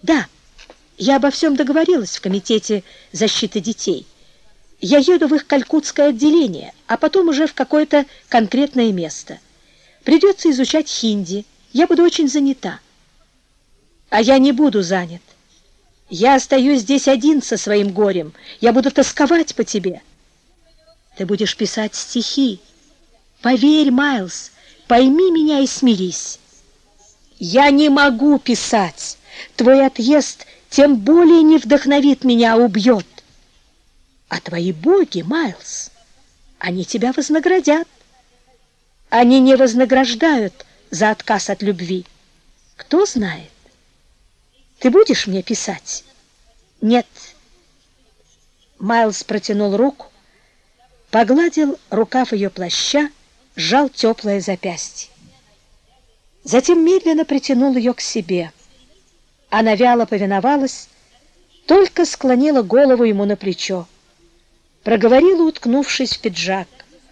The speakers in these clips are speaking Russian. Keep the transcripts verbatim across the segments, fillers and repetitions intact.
Да, я обо всем договорилась в комитете защиты детей. Я еду в их калькутское отделение, а потом уже в какое-то конкретное место. Придется изучать хинди. Я буду очень занята. А я не буду занят. Я остаюсь здесь один со своим горем. Я буду тосковать по тебе. Ты будешь писать стихи. Поверь, Майлз, пойми меня и смирись. Я не могу писать. Твой отъезд тем более не вдохновит меня, а убьет. А твои боги, Майлз, они тебя вознаградят. Они не вознаграждают за отказ от любви. Кто знает? Ты будешь мне писать? Нет. Майлз протянул руку, погладил рукав ее плаща, сжал теплое запястье. Затем медленно притянул ее к себе. Она вяло повиновалась, только склонила голову ему на плечо. Проговорила, уткнувшись в пиджак.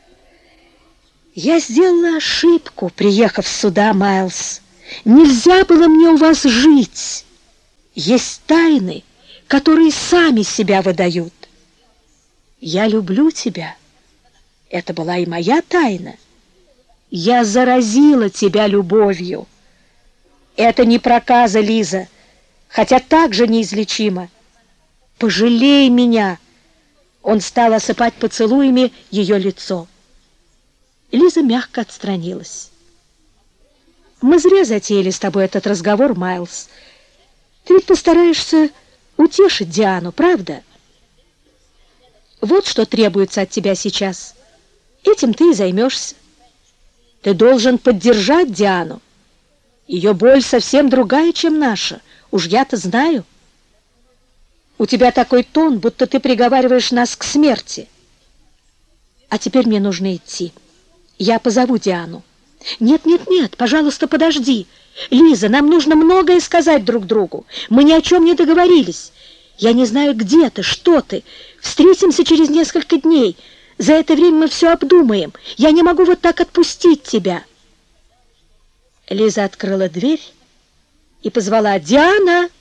«Я сделала ошибку, приехав сюда, Майлз. Нельзя было мне у вас жить. Есть тайны, которые сами себя выдают. Я люблю тебя. Это была и моя тайна. Я заразила тебя любовью. Это не проказа, Лиза, хотя так же неизлечимо. Пожалей меня». Он стал осыпать поцелуями ее лицо. Лиза мягко отстранилась. «Мы зря затеяли с тобой этот разговор, Майлз. Ты ведь постараешься утешить Диану, правда? Вот что требуется от тебя сейчас. Этим ты и займешься. Ты должен поддержать Диану. Ее боль совсем другая, чем наша. Уж я-то знаю. У тебя такой тон, будто ты приговариваешь нас к смерти. А теперь мне нужно идти. Я позову Диану. Нет, нет, нет, пожалуйста, подожди. Лиза, нам нужно многое сказать друг другу. Мы ни о чем не договорились. Я не знаю, где ты, что ты. Встретимся через несколько дней. За это время мы все обдумаем. Я не могу вот так отпустить тебя. Лиза открыла дверь и позвала: «Диана!»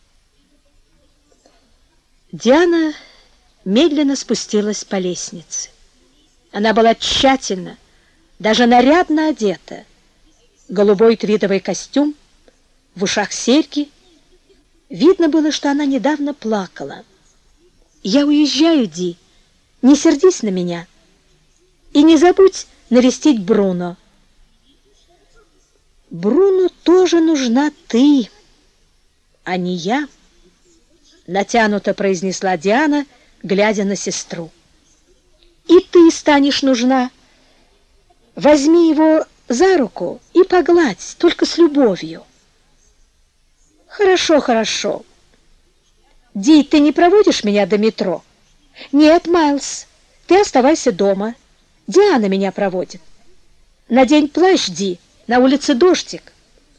Диана медленно спустилась по лестнице. Она была тщательно, даже нарядно одета. Голубой твидовый костюм, в ушах серьги. Видно было, что она недавно плакала. «Я уезжаю, Ди, не сердись на меня. И не забудь навестить Бруно». «Бруно тоже нужна ты, а не я», — натянуто произнесла Диана, глядя на сестру. «И ты станешь нужна. Возьми его за руку и погладь, только с любовью». «Хорошо, хорошо. Ди, ты не проводишь меня до метро?» «Нет, Майлз, ты оставайся дома. Диана меня проводит. Надень плащ, Ди, на улице дождик».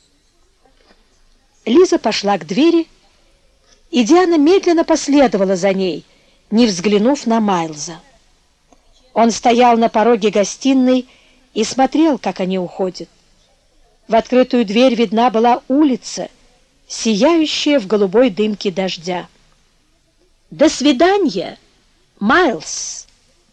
Лиза пошла к двери, и Диана медленно последовала за ней, не взглянув на Майлза. Он стоял на пороге гостиной и смотрел, как они уходят. В открытую дверь видна была улица, сияющая в голубой дымке дождя. «До свидания, Майлз!»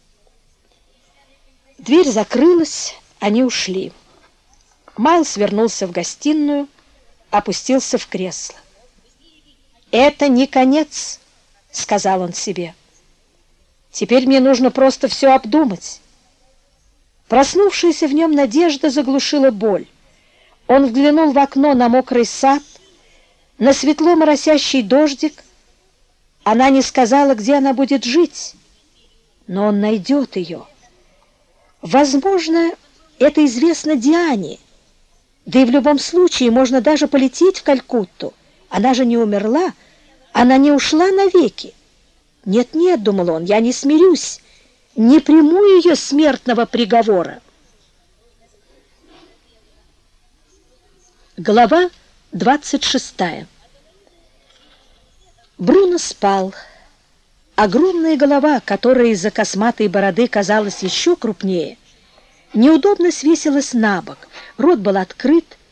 Дверь закрылась, они ушли. Майлз вернулся в гостиную, опустился в кресло. «Это не конец», — сказал он себе. «Теперь мне нужно просто все обдумать». Проснувшаяся в нем надежда заглушила боль. Он взглянул в окно на мокрый сад, на светло моросящий дождик. Она не сказала, где она будет жить, но он найдет ее. Возможно, это известно Диане, да и в любом случае можно даже полететь в Калькутту. Она же не умерла, она не ушла навеки. «Нет-нет», — думал он, — «я не смирюсь, не приму ее смертного приговора». Глава двадцать шестая. Бруно спал. Огромная голова, которая из-за косматой бороды казалась еще крупнее, неудобно свесилась на бок, рот был открыт,